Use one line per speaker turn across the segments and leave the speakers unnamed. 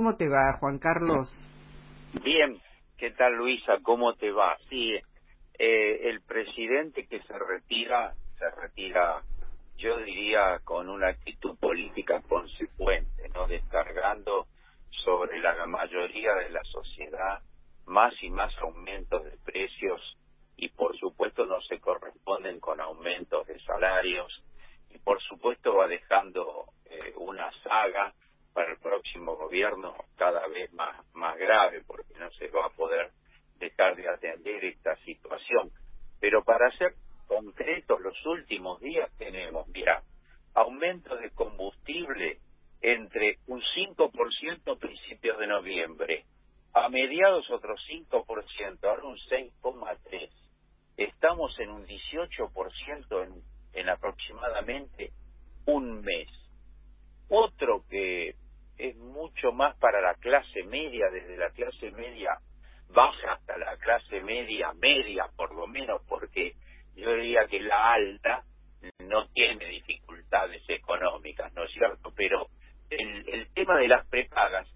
¿Cómo te va, Juan Carlos?
Bien, ¿qué tal, Luisa? ¿Cómo te va? Sí, el presidente que se retira, yo diría, con una actitud política consecuente, ¿no? Descargando sobre la mayoría de la sociedad más y más aumentos de precios y, por supuesto, no se corresponden con aumentos de salarios y, por supuesto, va dejando una saga para el próximo gobierno cada vez más grave, porque no se va a poder dejar de atender esta situación. Pero para ser concretos, los últimos días tenemos, mira, aumento de combustible entre un 5% a principios de noviembre, a mediados otro 5%, ahora un 6,3%. Estamos en un 18% en aproximadamente un mes. Otro que es mucho más para la clase media, desde la clase media baja hasta la clase media por lo menos, porque yo diría que la alta no tiene dificultades económicas, ¿no es cierto? Pero el tema de las prepagas,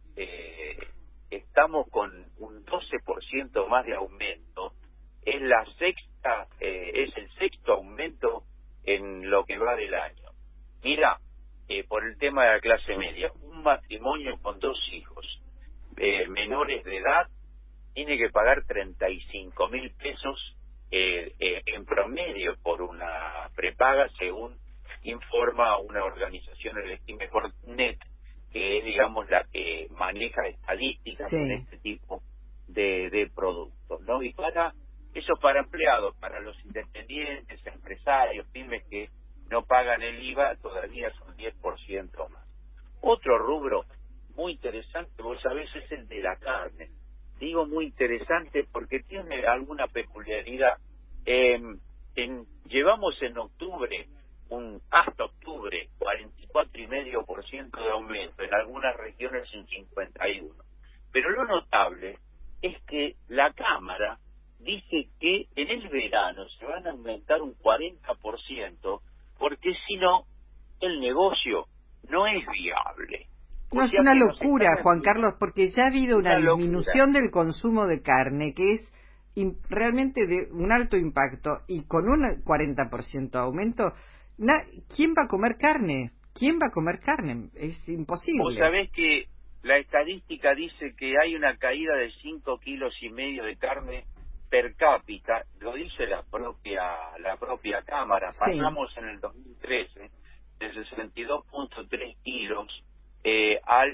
estamos con un 12% más de aumento, es el sexto aumento en lo que va del año. Mira, por el tema de la clase media, un matrimonio con 2 hijos menores de edad tiene que pagar 35.000 pesos en promedio por una prepaga, según informa una organización, el Mejornet, que es, digamos, la que maneja estadísticas en este tipo de productos, ¿no? Y para empleados, para los independientes, empresarios, pymes que no pagan el IVA, todavía es un 10% más. Otro rubro muy interesante, vos sabés, es el de la carne. Digo muy interesante porque tiene alguna peculiaridad. Llevamos en octubre, hasta octubre, 44,5% de aumento, en algunas regiones en 51%. Pero lo notable es que la Cámara dice que en el verano se van a aumentar un 40%, porque si no, el negocio no es viable.
No, es una locura, Juan Carlos, porque ya ha habido una disminución del consumo de carne que es realmente de un alto impacto, y con un 40% de aumento, ¿quién va a comer carne? ¿Quién va a comer carne? Es imposible.
Vos sabés que la estadística dice que hay una caída de 5,5 kilos de carne per cápita, lo dice la propia Cámara. Pasamos en el 2013 de 62,3 kilos al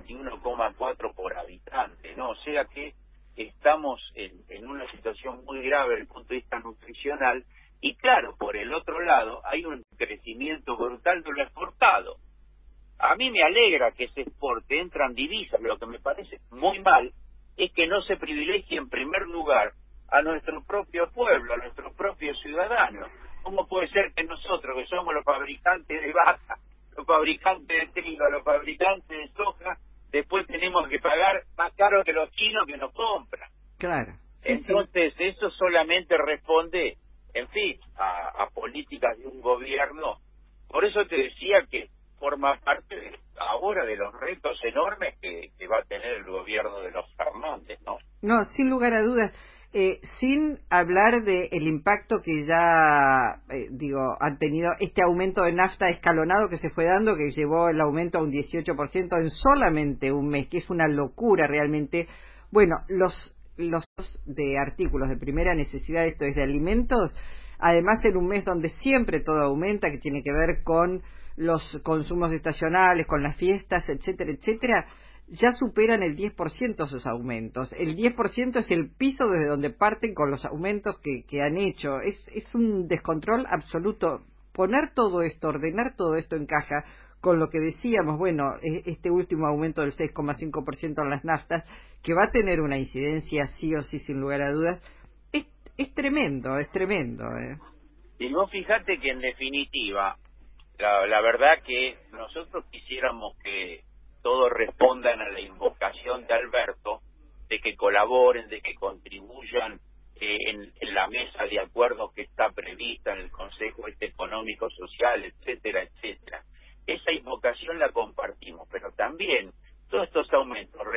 51,4 por habitante, ¿no? O sea que estamos en una situación muy grave desde el punto de vista nutricional, y claro, por el otro lado hay un crecimiento brutal de lo exportado. A mí me alegra que se exporte, entran divisas, lo que me parece muy mal es que no se privilegie en primer lugar a nuestro propio pueblo, a nuestros propios ciudadanos. ¿Cómo puede ser que nosotros, que somos los fabricantes de vaca, los fabricantes de trigo, los fabricantes de soja, después tenemos que pagar más caro que los chinos que nos compran?
Claro.
Entonces, eso solamente responde, en fin, a políticas de un gobierno. Por eso te decía que forma parte ahora de los retos enormes que va a tener el gobierno de los Fernández, ¿no?
No, sin lugar a dudas. Sin hablar del impacto que ya, han tenido este aumento de nafta escalonado que se fue dando, que llevó el aumento a un 18% en solamente un mes, que es una locura realmente. Bueno, los de artículos de primera necesidad, esto es de alimentos, además en un mes donde siempre todo aumenta, que tiene que ver con los consumos estacionales, con las fiestas, etcétera, etcétera, ya superan el 10% esos aumentos. El 10% es el piso desde donde parten con los aumentos que han hecho. Es un descontrol absoluto. Poner todo esto, ordenar todo esto en caja, con lo que decíamos, bueno, este último aumento del 6,5% en las naftas, que va a tener una incidencia sí o sí, sin lugar a dudas, es tremendo, es tremendo.
Y vos fíjate que en definitiva, la verdad que nosotros quisiéramos que todos respondan a la invocación de Alberto, de que colaboren, de que contribuyan en la mesa de acuerdos que está prevista en el Consejo Económico Social, etcétera, etcétera. Esa invocación la compartimos, pero también todos estos aumentos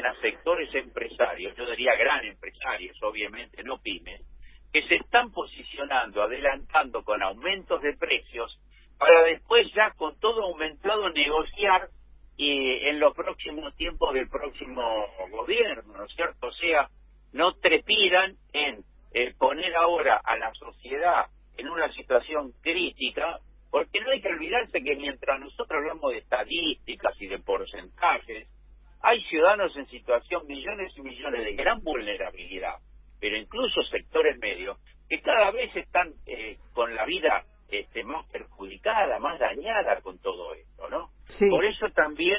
también a sectores empresarios, yo diría gran empresarios, obviamente, no pymes, que se están posicionando, adelantando con aumentos de precios, para después ya con todo aumentado negociar en los próximos tiempos del próximo gobierno, ¿no es cierto? O sea, no trepidan en poner ahora a la sociedad en una situación crítica, porque no hay que olvidarse que mientras nosotros hablamos de estadísticas y de porcentajes, hay ciudadanos en situación, millones y millones de gran vulnerabilidad, pero incluso sectores medios, que cada vez están con la vida más perjudicada, más dañada con todo esto, ¿no?
Sí.
Por eso también,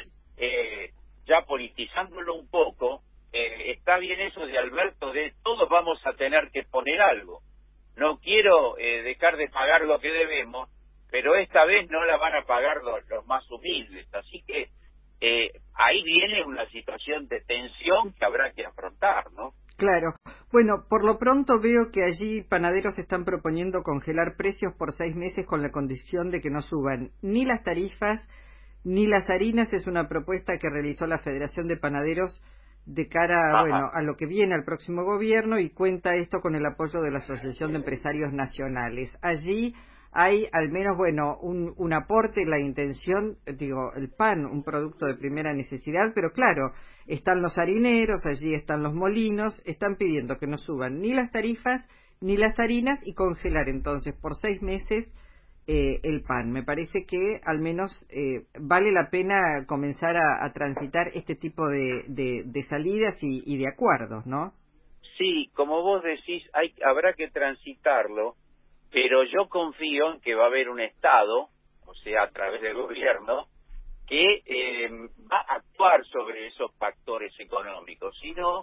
ya politizándolo un poco, está bien eso de Alberto, de todos vamos a tener que poner algo. No quiero dejar de pagar lo que debemos, pero esta vez no la van a pagar los más humildes. Así que ahí viene una situación de tensión que habrá que afrontar, ¿no?
Claro. Bueno, por lo pronto veo que allí panaderos están proponiendo congelar precios por 6 meses con la condición de que no suban ni las tarifas ni las harinas. Es una propuesta que realizó la Federación de Panaderos de cara, bueno, a lo que viene al próximo gobierno, y cuenta esto con el apoyo de la Asociación de Empresarios Nacionales. Allí hay al menos, bueno, un aporte, la intención, digo, el pan, un producto de primera necesidad, pero claro, están los harineros, allí están los molinos, están pidiendo que no suban ni las tarifas ni las harinas y congelar entonces por 6 meses el pan. Me parece que al menos vale la pena comenzar a transitar este tipo de salidas y de acuerdos, ¿no?
Sí, como vos decís, habrá que transitarlo, pero yo confío en que va a haber un Estado, o sea, a través del gobierno, que va a actuar sobre esos factores económicos.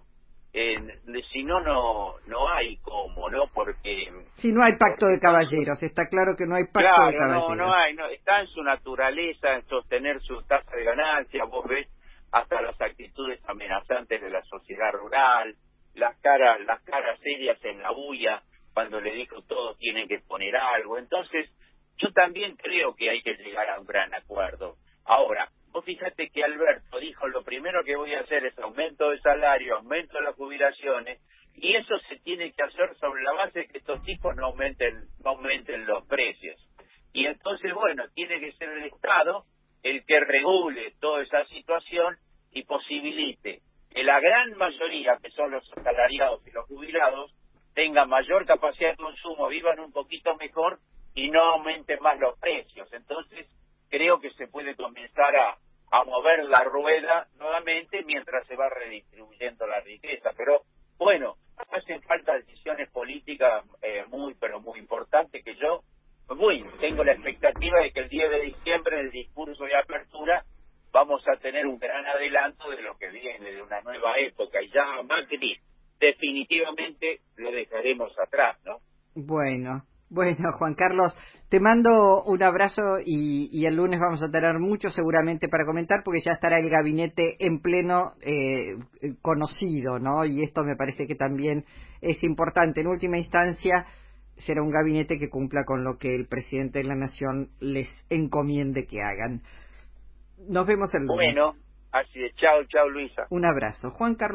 Si no, no hay cómo, ¿no? Porque...
Si no hay pacto de caballeros, está claro que no hay pacto de caballeros.
Claro, no hay, está en su naturaleza, en sostener su tasa de ganancia. Vos ves hasta las actitudes amenazantes de la sociedad rural, las caras serias en la bulla, cuando le dijo todos tienen que poner algo. Entonces, yo también creo que hay que llegar a un gran acuerdo. Ahora, vos fíjate que Alberto dijo, lo primero que voy a hacer es aumento de salario, aumento de las jubilaciones, y eso se tiene que hacer sobre la base de que estos tipos no aumenten los precios. Y entonces, bueno, tiene que ser el Estado el que regule toda esa situación y posibilite que la gran mayoría, que son los asalariados y los jubilados, tengan mayor capacidad de consumo, vivan un poquito mejor y no aumenten más los precios. Entonces, creo que se puede comenzar a mover la rueda nuevamente mientras se va redistribuyendo la riqueza. Pero, bueno, hacen falta decisiones políticas pero muy importantes, que yo tengo la expectativa de que el 10 de diciembre, en el discurso de apertura, vamos a tener un gran adelanto de lo que viene, de una nueva época, y ya Macri definitivamente lo dejaremos atrás, ¿no?
Bueno, Juan Carlos, te mando un abrazo y el lunes vamos a tener mucho seguramente para comentar, porque ya estará el gabinete en pleno conocido, ¿no? Y esto me parece que también es importante. En última instancia, será un gabinete que cumpla con lo que el presidente de la Nación les encomiende que hagan. Nos vemos el lunes.
Bueno, así de chao, Luisa.
Un abrazo. Juan Carlos.